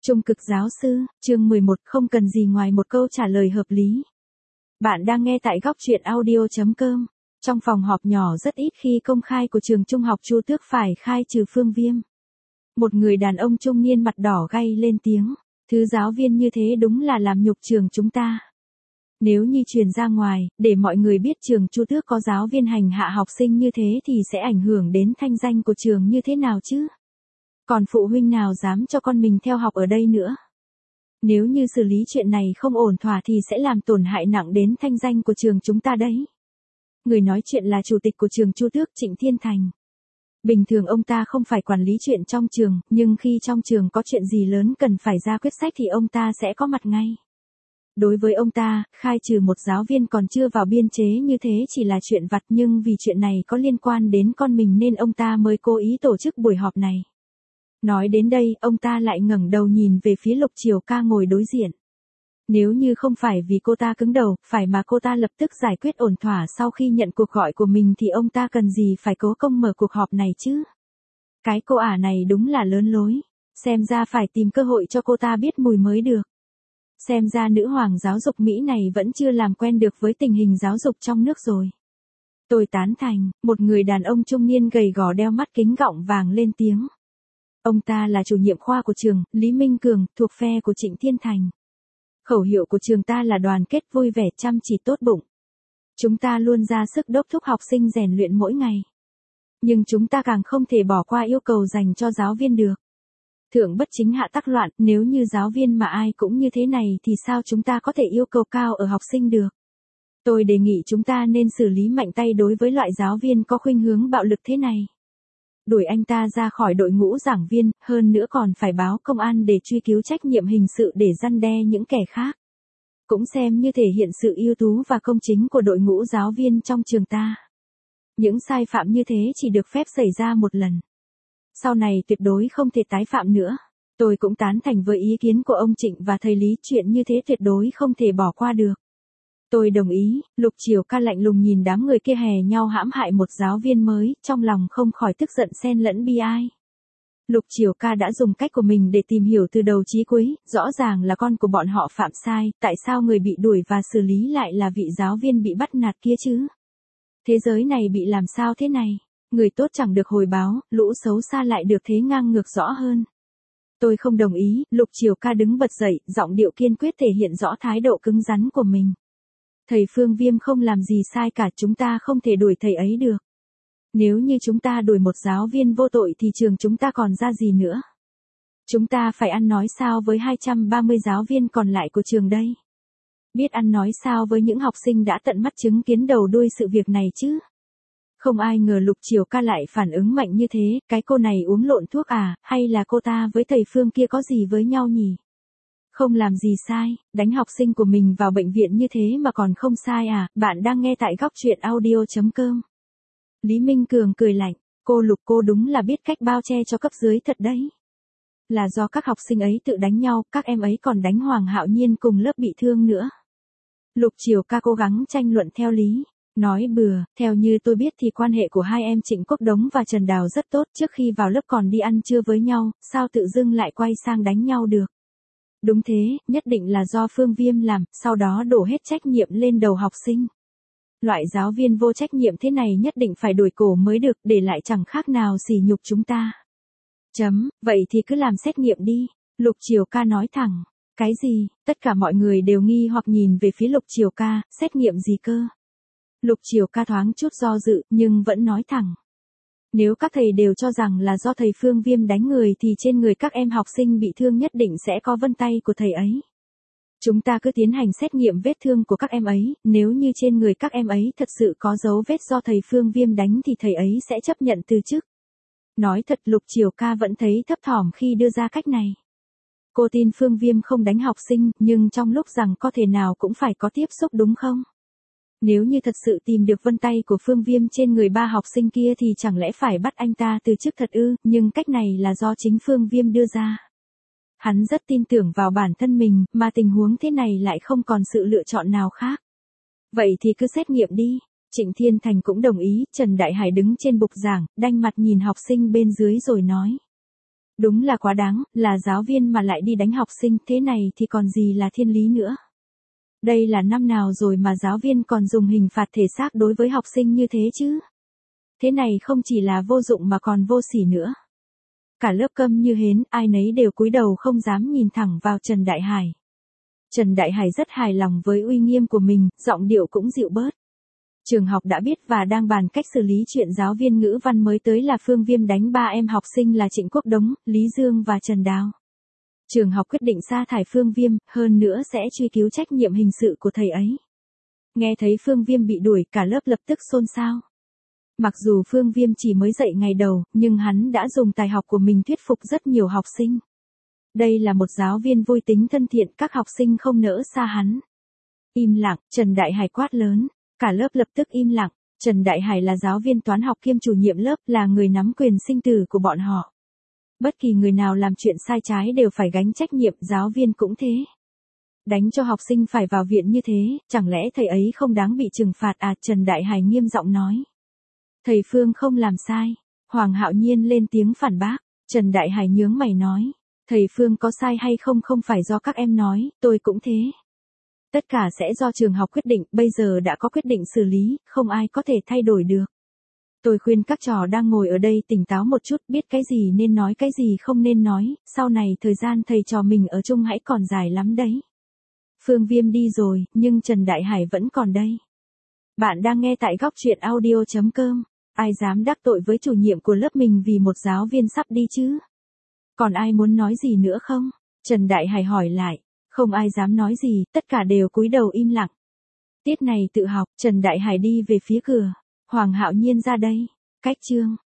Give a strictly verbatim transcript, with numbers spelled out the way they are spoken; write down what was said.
Trung cực giáo sư, chương mười một, không cần gì ngoài một câu trả lời hợp lý. Bạn đang nghe tại góc truyện audio chấm com. Trong phòng họp nhỏ rất ít khi công khai của trường trung học Chu Tước phải khai trừ Phương Viêm. Một người đàn ông trung niên mặt đỏ gay lên tiếng, thứ giáo viên như thế đúng là làm nhục trường chúng ta. Nếu như truyền ra ngoài, để mọi người biết trường Chu Tước có giáo viên hành hạ học sinh như thế thì sẽ ảnh hưởng đến thanh danh của trường như thế nào chứ? Còn phụ huynh nào dám cho con mình theo học ở đây nữa? Nếu như xử lý chuyện này không ổn thỏa thì sẽ làm tổn hại nặng đến thanh danh của trường chúng ta đấy. Người nói chuyện là chủ tịch của trường Chu Tước Trịnh Thiên Thành. Bình thường ông ta không phải quản lý chuyện trong trường, nhưng khi trong trường có chuyện gì lớn cần phải ra quyết sách thì ông ta sẽ có mặt ngay. Đối với ông ta, khai trừ một giáo viên còn chưa vào biên chế như thế chỉ là chuyện vặt, nhưng vì chuyện này có liên quan đến con mình nên ông ta mới cố ý tổ chức buổi họp này. Nói đến đây, ông ta lại ngẩng đầu nhìn về phía Lục Triều Ca ngồi đối diện. Nếu như không phải vì cô ta cứng đầu, phải mà cô ta lập tức giải quyết ổn thỏa sau khi nhận cuộc gọi của mình thì ông ta cần gì phải cố công mở cuộc họp này chứ? Cái cô ả này đúng là lớn lối, xem ra phải tìm cơ hội cho cô ta biết mùi mới được. Xem ra nữ hoàng giáo dục Mỹ này vẫn chưa làm quen được với tình hình giáo dục trong nước rồi. Tôi tán thành, một người đàn ông trung niên gầy gò đeo mắt kính gọng vàng lên tiếng. Ông ta là chủ nhiệm khoa của trường, Lý Minh Cường, thuộc phe của Trịnh Thiên Thành. Khẩu hiệu của trường ta là đoàn kết vui vẻ chăm chỉ tốt bụng. Chúng ta luôn ra sức đốc thúc học sinh rèn luyện mỗi ngày. Nhưng chúng ta càng không thể bỏ qua yêu cầu dành cho giáo viên được. Thượng bất chính hạ tắc loạn, nếu như giáo viên mà ai cũng như thế này thì sao chúng ta có thể yêu cầu cao ở học sinh được. Tôi đề nghị chúng ta nên xử lý mạnh tay đối với loại giáo viên có khuynh hướng bạo lực thế này. Đuổi anh ta ra khỏi đội ngũ giảng viên, hơn nữa còn phải báo công an để truy cứu trách nhiệm hình sự để răn đe những kẻ khác. Cũng xem như thể hiện sự ưu tú và công chính của đội ngũ giáo viên trong trường ta. Những sai phạm như thế chỉ được phép xảy ra một lần. Sau này tuyệt đối không thể tái phạm nữa. Tôi cũng tán thành với ý kiến của ông Trịnh và thầy Lý, chuyện như thế tuyệt đối không thể bỏ qua được. Tôi đồng ý. Lục Triều Ca lạnh lùng nhìn đám người kia hè nhau hãm hại một giáo viên mới, trong lòng không khỏi tức giận xen lẫn bi ai. Lục Triều Ca đã dùng cách của mình để tìm hiểu từ đầu chí cuối, rõ ràng là con của bọn họ phạm sai, tại sao người bị đuổi và xử lý lại là vị giáo viên bị bắt nạt kia chứ? Thế giới này bị làm sao thế này? Người tốt chẳng được hồi báo, lũ xấu xa lại được thế ngang ngược rõ hơn. Tôi không đồng ý. Lục Triều Ca đứng bật dậy, giọng điệu kiên quyết thể hiện rõ thái độ cứng rắn của mình. Thầy Phương Viêm không làm gì sai cả, chúng ta không thể đuổi thầy ấy được. Nếu như chúng ta đuổi một giáo viên vô tội thì trường chúng ta còn ra gì nữa? Chúng ta phải ăn nói sao với hai trăm ba mươi giáo viên còn lại của trường đây? Biết ăn nói sao với những học sinh đã tận mắt chứng kiến đầu đuôi sự việc này chứ? Không ai ngờ Lục Triều Ca lại phản ứng mạnh như thế, cái cô này uống lộn thuốc à, hay là cô ta với thầy Phương kia có gì với nhau nhỉ? Không làm gì sai, đánh học sinh của mình vào bệnh viện như thế mà còn không sai à? Bạn đang nghe tại góc truyện audio chấm com. Lý Minh Cường cười lạnh, cô Lục cô đúng là biết cách bao che cho cấp dưới thật đấy. Là do các học sinh ấy tự đánh nhau, các em ấy còn đánh Hoàng Hạo Nhiên cùng lớp bị thương nữa. Lục Triều Ca cố gắng tranh luận theo lý. Nói bừa, theo như tôi biết thì quan hệ của hai em Trịnh Quốc Đống và Trần Đào rất tốt, trước khi vào lớp còn đi ăn trưa với nhau, sao tự dưng lại quay sang đánh nhau được. Đúng thế, nhất định là do Phương Viêm làm, sau đó đổ hết trách nhiệm lên đầu học sinh. Loại giáo viên vô trách nhiệm thế này nhất định phải đuổi cổ mới được, để lại chẳng khác nào sỉ nhục chúng ta. Chấm, vậy thì cứ làm xét nghiệm đi. Lục Triều Ca nói thẳng. Cái gì? Tất cả mọi người đều nghi hoặc nhìn về phía Lục Triều Ca, xét nghiệm gì cơ? Lục Triều Ca thoáng chút do dự, nhưng vẫn nói thẳng. Nếu các thầy đều cho rằng là do thầy Phương Viêm đánh người thì trên người các em học sinh bị thương nhất định sẽ có vân tay của thầy ấy. Chúng ta cứ tiến hành xét nghiệm vết thương của các em ấy, nếu như trên người các em ấy thật sự có dấu vết do thầy Phương Viêm đánh thì thầy ấy sẽ chấp nhận từ chức. Nói thật, Lục Triều Ca vẫn thấy thấp thỏm khi đưa ra cách này. Cô tin Phương Viêm không đánh học sinh, nhưng trong lúc rằng có thể nào cũng phải có tiếp xúc đúng không? Nếu như thật sự tìm được vân tay của Phương Viêm trên người ba học sinh kia thì chẳng lẽ phải bắt anh ta từ chức thật ư, nhưng cách này là do chính Phương Viêm đưa ra. Hắn rất tin tưởng vào bản thân mình, mà tình huống thế này lại không còn sự lựa chọn nào khác. Vậy thì cứ xét nghiệm đi. Trịnh Thiên Thành cũng đồng ý. Trần Đại Hải đứng trên bục giảng, đanh mặt nhìn học sinh bên dưới rồi nói. Đúng là quá đáng, là giáo viên mà lại đi đánh học sinh, thế này thì còn gì là thiên lý nữa. Đây là năm nào rồi mà giáo viên còn dùng hình phạt thể xác đối với học sinh như thế chứ? Thế này không chỉ là vô dụng mà còn vô sỉ nữa. Cả lớp câm như hến, ai nấy đều cúi đầu không dám nhìn thẳng vào Trần Đại Hải. Trần Đại Hải rất hài lòng với uy nghiêm của mình, giọng điệu cũng dịu bớt. Trường học đã biết và đang bàn cách xử lý chuyện giáo viên ngữ văn mới tới là Phương Viêm đánh ba em học sinh là Trịnh Quốc Đống, Lý Dương và Trần Đào. Trường học quyết định sa thải Phương Viêm, hơn nữa sẽ truy cứu trách nhiệm hình sự của thầy ấy. Nghe thấy Phương Viêm bị đuổi, cả lớp lập tức xôn xao. Mặc dù Phương Viêm chỉ mới dạy ngày đầu, nhưng hắn đã dùng tài học của mình thuyết phục rất nhiều học sinh. Đây là một giáo viên vui tính thân thiện, các học sinh không nỡ xa hắn. Im lặng, Trần Đại Hải quát lớn. Cả lớp lập tức im lặng. Trần Đại Hải là giáo viên toán học kiêm chủ nhiệm lớp, là người nắm quyền sinh tử của bọn họ. Bất kỳ người nào làm chuyện sai trái đều phải gánh trách nhiệm, giáo viên cũng thế. Đánh cho học sinh phải vào viện như thế, chẳng lẽ thầy ấy không đáng bị trừng phạt à? Trần Đại Hải nghiêm giọng nói. Thầy Phương không làm sai. Hoàng Hạo Nhiên lên tiếng phản bác. Trần Đại Hải nhướng mày nói. Thầy Phương có sai hay không không phải do các em nói, tôi cũng thế. Tất cả sẽ do trường học quyết định, bây giờ đã có quyết định xử lý, không ai có thể thay đổi được. Tôi khuyên các trò đang ngồi ở đây tỉnh táo một chút, biết cái gì nên nói cái gì không nên nói, sau này thời gian thầy trò mình ở chung hãy còn dài lắm đấy. Phương Viêm đi rồi, nhưng Trần Đại Hải vẫn còn đây. Bạn đang nghe tại góc truyện audio chấm com. Ai dám đắc tội với chủ nhiệm của lớp mình vì một giáo viên sắp đi chứ? Còn ai muốn nói gì nữa không? Trần Đại Hải hỏi lại. Không ai dám nói gì, tất cả đều cúi đầu im lặng. Tiết này tự học, Trần Đại Hải đi về phía cửa. Hoàng Hạo Nhiên ra đây. Cách chương.